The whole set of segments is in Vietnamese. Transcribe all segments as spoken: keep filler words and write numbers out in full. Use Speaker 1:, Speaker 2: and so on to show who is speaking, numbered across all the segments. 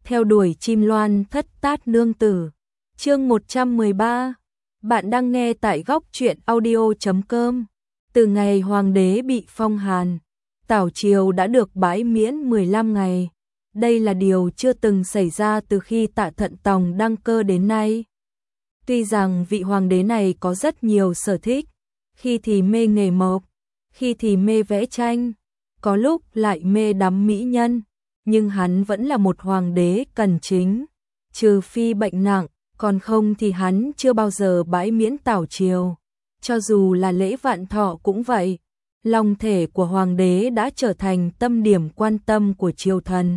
Speaker 1: theo đuổi chim loan thất tát nương tử. Chương một trăm mười ba. Bạn đang nghe tại góc truyện audio chấm com. Từ ngày hoàng đế bị phong hàn, tảo triều đã được bãi miễn mười lăm ngày. Đây là điều chưa từng xảy ra từ khi Tạ Thận Tòng đăng cơ đến nay. Tuy rằng vị hoàng đế này có rất nhiều sở thích, khi thì mê nghề mộc, khi thì mê vẽ tranh, có lúc lại mê đắm mỹ nhân, nhưng hắn vẫn là một hoàng đế cần chính, trừ phi bệnh nặng, còn không thì hắn chưa bao giờ bãi miễn tảo triều. Cho dù là lễ vạn thọ cũng vậy, long thể của hoàng đế đã trở thành tâm điểm quan tâm của triều thần.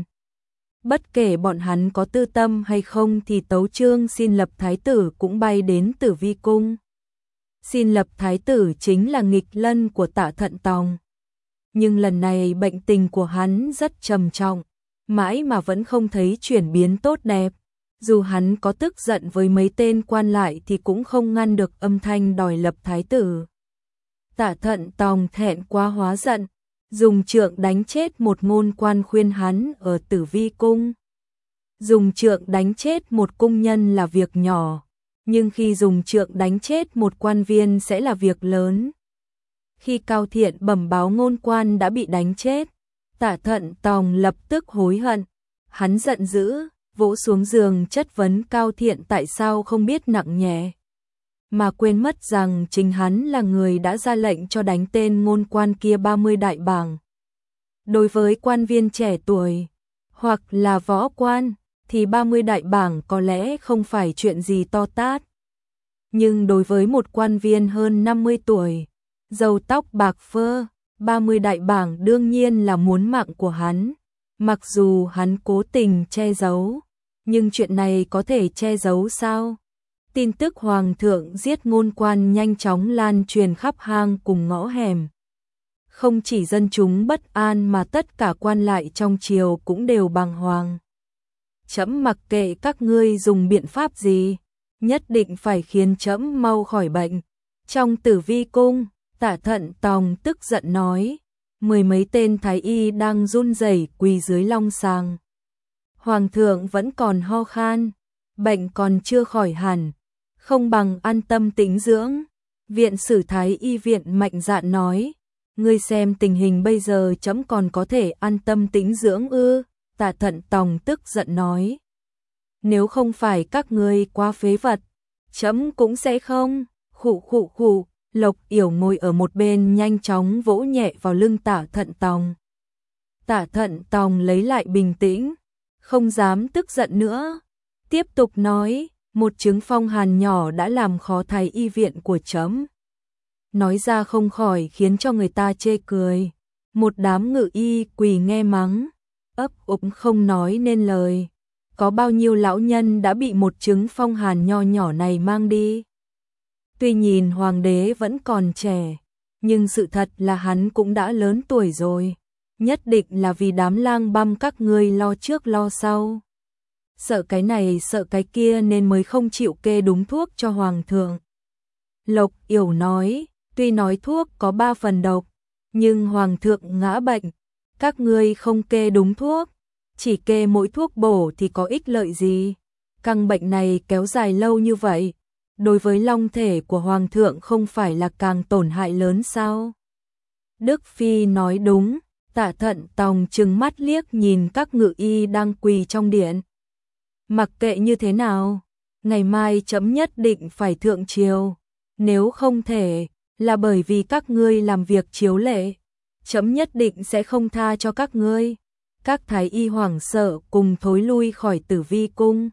Speaker 1: Bất kể bọn hắn có tư tâm hay không thì tấu chương xin lập thái tử cũng bay đến Tử Vi cung. Xin lập thái tử chính là nghịch lân của Tạ Thận Tòng. Nhưng lần này bệnh tình của hắn rất trầm trọng, mãi mà vẫn không thấy chuyển biến tốt đẹp. Dù hắn có tức giận với mấy tên quan lại thì cũng không ngăn được âm thanh đòi lập thái tử. Tạ Thận Tòng thẹn quá hóa giận, dùng trượng đánh chết một ngôn quan khuyên hắn ở Tử Vi cung. Dùng trượng đánh chết một cung nhân là việc nhỏ, nhưng khi dùng trượng đánh chết một quan viên sẽ là việc lớn. Khi Cao Thiện bẩm báo ngôn quan đã bị đánh chết, Tạ Thận Tòng lập tức hối hận. Hắn giận dữ, vỗ xuống giường chất vấn Cao Thiện tại sao không biết nặng nhẹ, mà quên mất rằng chính hắn là người đã ra lệnh cho đánh tên ngôn quan kia ba mươi đại bảng. Đối với quan viên trẻ tuổi, hoặc là võ quan, thì ba mươi đại bảng có lẽ không phải chuyện gì to tát. Nhưng đối với một quan viên hơn năm mươi tuổi, râu tóc bạc phơ, ba mươi đại bảng đương nhiên là muốn mạng của hắn. Mặc dù hắn cố tình che giấu, nhưng chuyện này có thể che giấu sao? Tin tức hoàng thượng giết ngôn quan nhanh chóng lan truyền khắp hang cùng ngõ hẻm. Không chỉ dân chúng bất an mà tất cả quan lại trong triều cũng đều bàng hoàng. Trẫm mặc kệ các ngươi dùng biện pháp gì, nhất định phải khiến trẫm mau khỏi bệnh. Trong Tử Vi cung, Tạ Thận Tòng tức giận nói, mười mấy tên thái y đang run rẩy quỳ dưới long sàng. Hoàng thượng vẫn còn ho khan, bệnh còn chưa khỏi hẳn, không bằng an tâm tĩnh dưỡng. Viện sử thái y viện mạnh dạn nói, ngươi xem tình hình bây giờ trẫm còn có thể an tâm tĩnh dưỡng ư? Tạ Thận Tòng tức giận nói, nếu không phải các ngươi quá phế vật, trẫm cũng sẽ không. Khụ khụ khụ. Lộc Yểu ngồi ở một bên nhanh chóng vỗ nhẹ vào lưng Tạ Thận Tòng. Tạ Thận Tòng lấy lại bình tĩnh, không dám tức giận nữa, tiếp tục nói, một chứng phong hàn nhỏ đã làm khó thái y viện của trẫm. Nói ra không khỏi khiến cho người ta chê cười. Một đám ngự y quỳ nghe mắng, ấp úng không nói nên lời. Có bao nhiêu lão nhân đã bị một chứng phong hàn nho nhỏ này mang đi. Tuy nhìn hoàng đế vẫn còn trẻ, nhưng sự thật là hắn cũng đã lớn tuổi rồi. Nhất định là vì đám lang băm các ngươi lo trước lo sau. Sợ cái này sợ cái kia nên mới không chịu kê đúng thuốc cho hoàng thượng. Lộc Yểu nói, tuy nói thuốc có ba phần độc, nhưng hoàng thượng ngã bệnh, các ngươi không kê đúng thuốc, chỉ kê mỗi thuốc bổ thì có ích lợi gì? Căn bệnh này kéo dài lâu như vậy, đối với long thể của hoàng thượng không phải là càng tổn hại lớn sao? Đức Phi nói đúng. Tạ Thận Tòng trừng mắt liếc nhìn các ngự y đang quỳ trong điện. Mặc kệ như thế nào, ngày mai trẫm nhất định phải thượng triều, nếu không thể, là bởi vì các ngươi làm việc chiếu lệ, trẫm nhất định sẽ không tha cho các ngươi. Các thái y hoảng sợ cùng thối lui khỏi Tử Vi cung.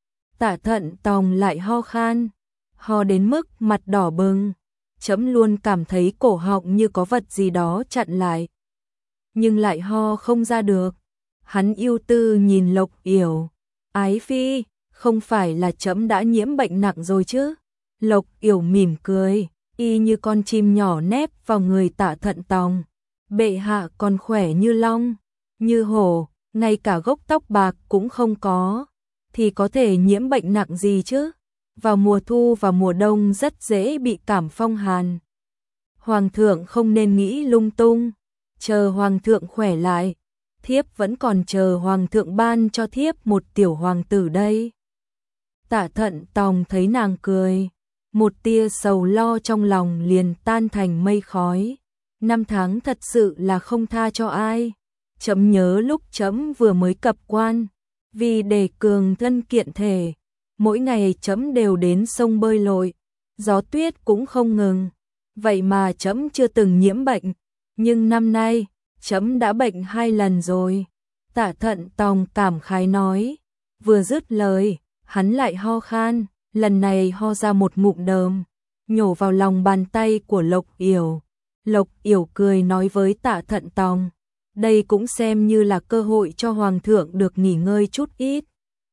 Speaker 1: Tạ Thận Tòng lại ho khan, ho đến mức mặt đỏ bừng, trẫm luôn cảm thấy cổ họng như có vật gì đó chặn lại, nhưng lại ho không ra được. Hắn ưu tư nhìn Lộc Yểu, ái phi, không phải là trẫm đã nhiễm bệnh nặng rồi chứ? Lộc Yểu mỉm cười, y như con chim nhỏ nép vào người Tạ Thận Tòng. Bệ hạ còn khỏe như long, như hổ, ngay cả gốc tóc bạc cũng không có, thì có thể nhiễm bệnh nặng gì chứ? Vào mùa thu và mùa đông rất dễ bị cảm phong hàn. Hoàng thượng không nên nghĩ lung tung, chờ hoàng thượng khỏe lại, thiếp vẫn còn chờ hoàng thượng ban cho thiếp một tiểu hoàng tử đây. Tạ Thận Tòng thấy nàng cười, một tia sầu lo trong lòng liền tan thành mây khói. Năm tháng thật sự là không tha cho ai. Chấm nhớ lúc chấm vừa mới cập quan, vì để cường thân kiện thể, mỗi ngày chấm đều đến sông bơi lội, gió tuyết cũng không ngừng. Vậy mà chấm chưa từng nhiễm bệnh, nhưng năm nay chấm đã bệnh hai lần rồi. Tạ Thận Tòng cảm khái nói, vừa dứt lời, hắn lại ho khan, lần này ho ra một ngụm đờm, nhổ vào lòng bàn tay của Lộc Yểu. Lộc Yểu cười nói với Tạ Thận Tòng, đây cũng xem như là cơ hội cho hoàng thượng được nghỉ ngơi chút ít.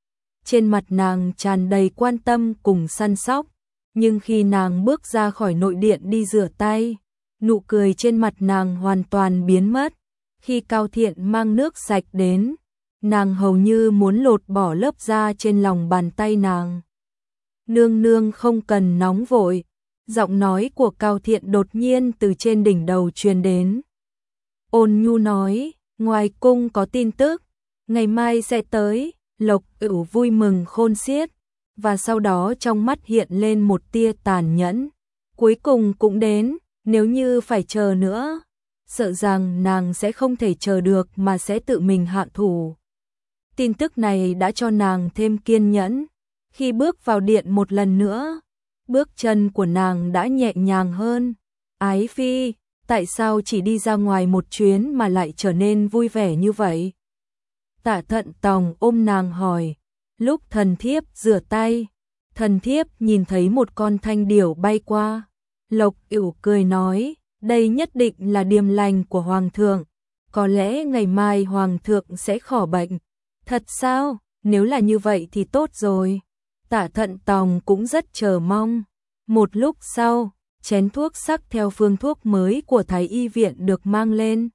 Speaker 1: Trên mặt nàng tràn đầy quan tâm cùng săn sóc, nhưng khi nàng bước ra khỏi nội điện đi rửa tay, nụ cười trên mặt nàng hoàn toàn biến mất. Khi Cao Thiện mang nước sạch đến, nàng hầu như muốn lột bỏ lớp da trên lòng bàn tay nàng. Nương nương không cần nóng vội, giọng nói của Cao Thiện đột nhiên từ trên đỉnh đầu truyền đến. Ôn nhu nói, ngoài cung có tin tức, ngày mai sẽ tới. Lộc Yểu vui mừng khôn xiết, và sau đó trong mắt hiện lên một tia tàn nhẫn. Cuối cùng cũng đến, nếu như phải chờ nữa, sợ rằng nàng sẽ không thể chờ được mà sẽ tự mình hạ thủ. Tin tức này đã cho nàng thêm kiên nhẫn. Khi bước vào điện một lần nữa, bước chân của nàng đã nhẹ nhàng hơn. Ái phi, tại sao chỉ đi ra ngoài một chuyến mà lại trở nên vui vẻ như vậy? Tạ Thận Tòng ôm nàng hỏi. Lúc thần thiếp rửa tay, thần thiếp nhìn thấy một con thanh điểu bay qua. Lộc Yểu cười nói, đây nhất định là điềm lành của hoàng thượng, có lẽ ngày mai hoàng thượng sẽ khỏi bệnh. Thật sao? Nếu là như vậy thì tốt rồi. Tạ Thận Tòng cũng rất chờ mong. Một lúc sau, chén thuốc sắc theo phương thuốc mới của Thái y viện được mang lên.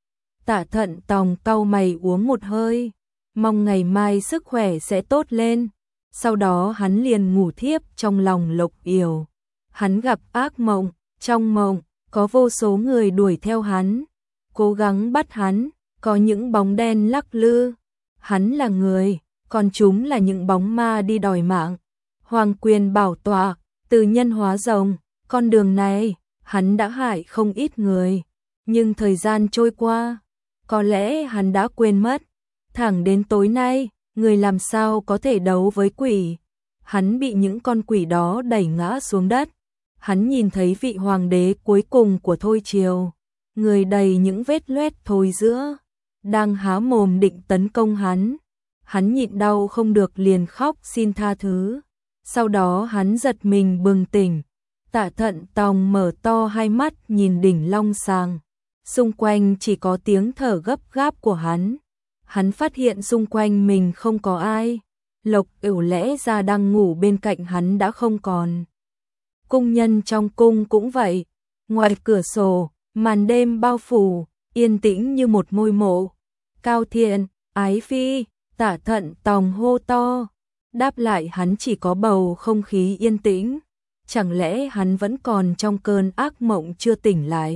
Speaker 1: Tạ Thận Tòng cau mày uống một hơi, mong ngày mai sức khỏe sẽ tốt lên. Sau đó hắn liền ngủ thiếp trong lòng Lộc Yểu. Hắn gặp ác mộng, trong mộng có vô số người đuổi theo hắn, cố gắng bắt hắn, có những bóng đen lắc lư. Hắn là người, còn chúng là những bóng ma đi đòi mạng. Hoàng quyền bảo tọa, từ nhân hóa rồng, con đường này, hắn đã hại không ít người. Nhưng thời gian trôi qua, có lẽ hắn đã quên mất. Thẳng đến tối nay, người làm sao có thể đấu với quỷ. Hắn bị những con quỷ đó đẩy ngã xuống đất. Hắn nhìn thấy vị hoàng đế cuối cùng của Thôi Triều, người đầy những vết loét thối rữa, đang há mồm định tấn công hắn. Hắn nhịn đau không được liền khóc xin tha thứ. Sau đó hắn giật mình bừng tỉnh. Tạ Thận Tòng mở to hai mắt nhìn đỉnh Long Sàng. Xung quanh chỉ có tiếng thở gấp gáp của hắn. Hắn phát hiện xung quanh mình không có ai. Lộc Yểu lẽ ra đang ngủ bên cạnh hắn đã không còn. Cung nhân trong cung cũng vậy. Ngoài cửa sổ, màn đêm bao phủ, yên tĩnh như một ngôi mộ. Cao Thiện, ái phi, Tạ Thận Tòng hô to. Đáp lại hắn chỉ có bầu không khí yên tĩnh. Chẳng lẽ hắn vẫn còn trong cơn ác mộng chưa tỉnh lại?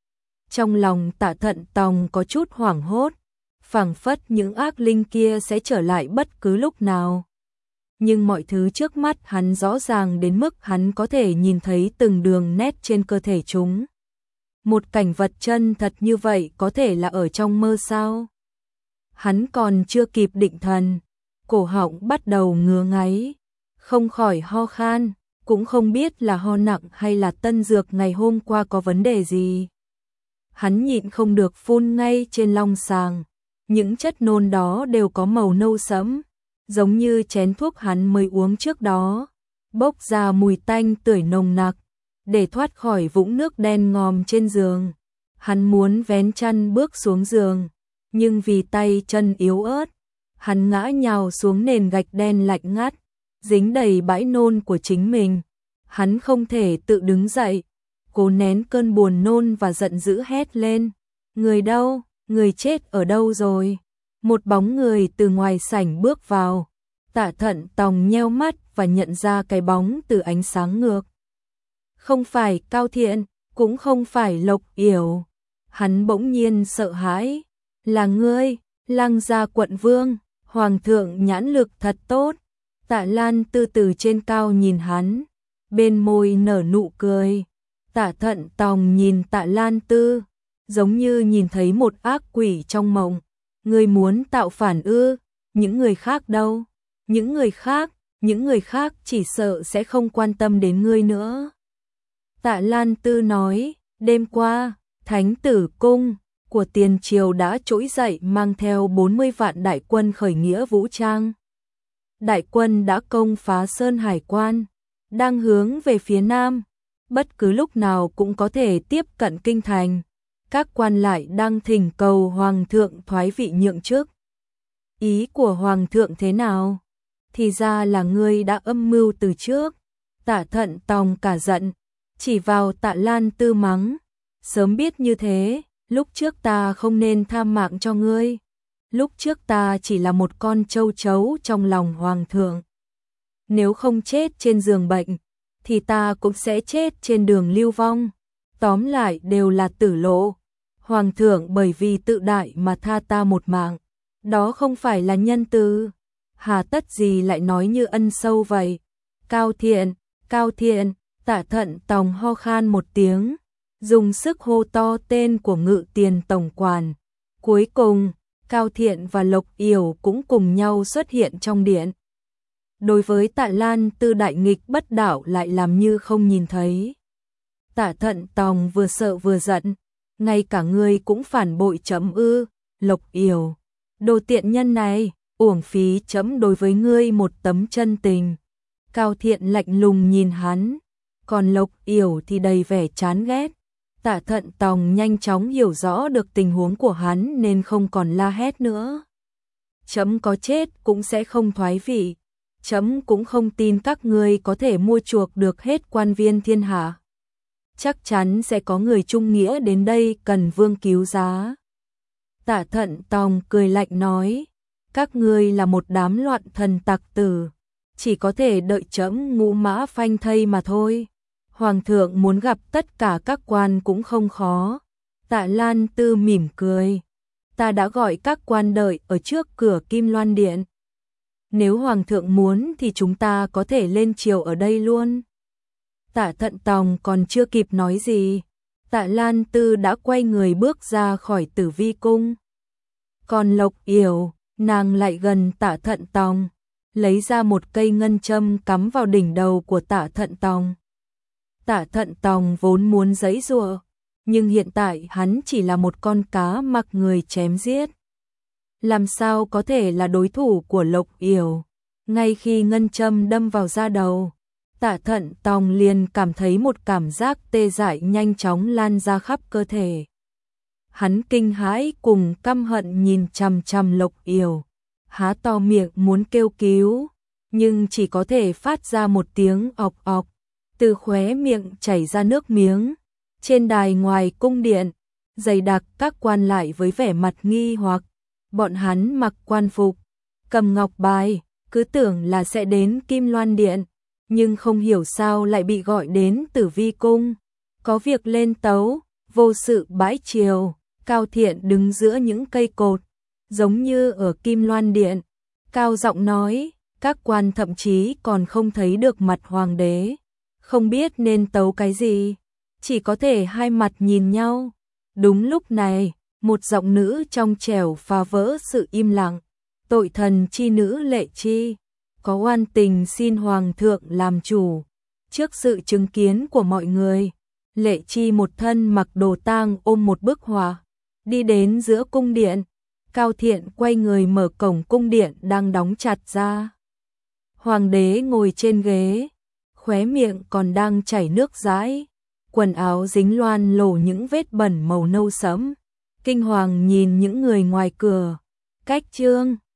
Speaker 1: Trong lòng Tạ Thận Tòng có chút hoảng hốt, phảng phất những ác linh kia sẽ trở lại bất cứ lúc nào. Nhưng mọi thứ trước mắt hắn rõ ràng đến mức hắn có thể nhìn thấy từng đường nét trên cơ thể chúng. Một cảnh vật chân thật như vậy có thể là ở trong mơ sao? Hắn còn chưa kịp định thần, cổ họng bắt đầu ngứa ngáy, không khỏi ho khan, cũng không biết là ho nặng hay là tân dược ngày hôm qua có vấn đề gì. Hắn nhịn không được phun ngay trên long sàng, những chất nôn đó đều có màu nâu sẫm, giống như chén thuốc hắn mới uống trước đó, bốc ra mùi tanh tưởi nồng nặc. Để thoát khỏi vũng nước đen ngòm trên giường, hắn muốn vén chăn bước xuống giường, nhưng vì tay chân yếu ớt, hắn ngã nhào xuống nền gạch đen lạnh ngắt, dính đầy bãi nôn của chính mình. Hắn không thể tự đứng dậy, cố nén cơn buồn nôn và giận dữ hét lên. Người đâu? Người chết ở đâu rồi? Một bóng người từ ngoài sảnh bước vào. Tạ Thận Tòng nheo mắt và nhận ra cái bóng từ ánh sáng ngược. Không phải Cao Thiện, cũng không phải Lộc Yểu. Hắn bỗng nhiên sợ hãi, Là ngươi, Lăng gia quận vương, hoàng thượng nhãn lực thật tốt. Tạ Lan Tư từ trên cao nhìn hắn, bên môi nở nụ cười. Tạ Thận Tòng nhìn Tạ Lan Tư, giống như nhìn thấy một ác quỷ trong mộng. Ngươi muốn tạo phản ư? Những người khác đâu? Những người khác, những người khác chỉ sợ sẽ không quan tâm đến ngươi nữa. Tạ Lan Tư nói, đêm qua, Thánh Tử Cung của Tiền Triều đã trỗi dậy mang theo bốn mươi vạn đại quân khởi nghĩa vũ trang. Đại quân đã công phá Sơn Hải Quan, đang hướng về phía Nam, bất cứ lúc nào cũng có thể tiếp cận kinh thành. Các quan lại đang thỉnh cầu Hoàng thượng thoái vị nhượng chức. Ý của Hoàng thượng thế nào? Thì ra là ngươi đã âm mưu từ trước. Tạ Thận Tòng cả giận, chỉ vào Tạ Lan Tư mắng. Sớm biết như thế, lúc trước ta không nên tha mạng cho ngươi. Lúc trước ta chỉ là một con châu chấu trong lòng Hoàng thượng. Nếu không chết trên giường bệnh, thì ta cũng sẽ chết trên đường lưu vong. Tóm lại đều là tử lộ. Hoàng thượng bởi vì tự đại mà tha ta một mạng. Đó không phải là nhân từ. Hà tất gì lại nói như ân sâu vậy? Cao Thiện, Cao Thiện, Tạ Thận Tòng ho khan một tiếng, dùng sức hô to tên của Ngự Tiền tổng quản. Cuối cùng, Cao Thiện và Lộc Yểu cũng cùng nhau xuất hiện trong điện. Đối với Tạ Lan Tư đại nghịch bất đạo lại làm như không nhìn thấy. Tạ Thận Tòng vừa sợ vừa giận, ngay cả ngươi cũng phản bội chấm ư? Lộc Yểu, đồ tiện nhân này, uổng phí chấm đối với ngươi một tấm chân tình. Cao Thiện lạnh lùng nhìn hắn, còn Lộc Yểu thì đầy vẻ chán ghét. Tạ Thận Tòng nhanh chóng hiểu rõ được tình huống của hắn nên không còn la hét nữa. Chấm có chết cũng sẽ không thoái vị. Chấm cũng không tin các ngươi có thể mua chuộc được hết quan viên thiên hạ. Chắc chắn sẽ có người trung nghĩa đến đây cần vương cứu giá. Tạ Thận Tòng cười lạnh nói, các ngươi là một đám loạn thần tặc tử, chỉ có thể đợi chấm ngũ mã phanh thây mà thôi. Hoàng thượng muốn gặp tất cả các quan cũng không khó. Tạ Lan Tư mỉm cười, ta đã gọi các quan đợi ở trước cửa Kim Loan Điện. Nếu Hoàng thượng muốn thì chúng ta có thể lên triều ở đây luôn. Tạ Thận Tòng còn chưa kịp nói gì, Tạ Lan Tư đã quay người bước ra khỏi Tử Vi cung. Còn Lộc Yểu, nàng lại gần Tạ Thận Tòng, lấy ra một cây ngân châm cắm vào đỉnh đầu của Tạ Thận Tòng. Tạ Thận Tòng vốn muốn giãy giụa, nhưng hiện tại hắn chỉ là một con cá mặc người chém giết. Làm sao có thể là đối thủ của Lộc Yểu? Ngay khi ngân châm đâm vào da đầu, Tạ Thận Tòng liền cảm thấy một cảm giác tê dại nhanh chóng lan ra khắp cơ thể. Hắn kinh hãi cùng căm hận nhìn chằm chằm Lộc Yểu, há to miệng muốn kêu cứu, nhưng chỉ có thể phát ra một tiếng ọc ọc, từ khóe miệng chảy ra nước miếng. Trên đài ngoài cung điện, dày đặc các quan lại với vẻ mặt nghi hoặc, bọn hắn mặc quan phục, cầm ngọc bài, cứ tưởng là sẽ đến Kim Loan Điện, nhưng không hiểu sao lại bị gọi đến Tử Vi cung. Có việc lên tấu, vô sự bãi triều. Cao Thiện đứng giữa những cây cột, giống như ở Kim Loan Điện, cao giọng nói, các quan thậm chí còn không thấy được mặt hoàng đế, không biết nên tấu cái gì, chỉ có thể hai mặt nhìn nhau. Đúng lúc này, một giọng nữ trong trẻo phá vỡ sự im lặng, tội thần chi nữ Lệ Chi, có oan tình xin Hoàng thượng làm chủ. Trước sự chứng kiến của mọi người, Lệ Chi một thân mặc đồ tang ôm một bức họa, đi đến giữa cung điện. Cao Thiện quay người mở cổng cung điện đang đóng chặt ra. Hoàng đế ngồi trên ghế, khóe miệng còn đang chảy nước dãi, quần áo dính loang lổ những vết bẩn màu nâu sẫm. Kinh hoàng nhìn những người ngoài cửa. Cách trương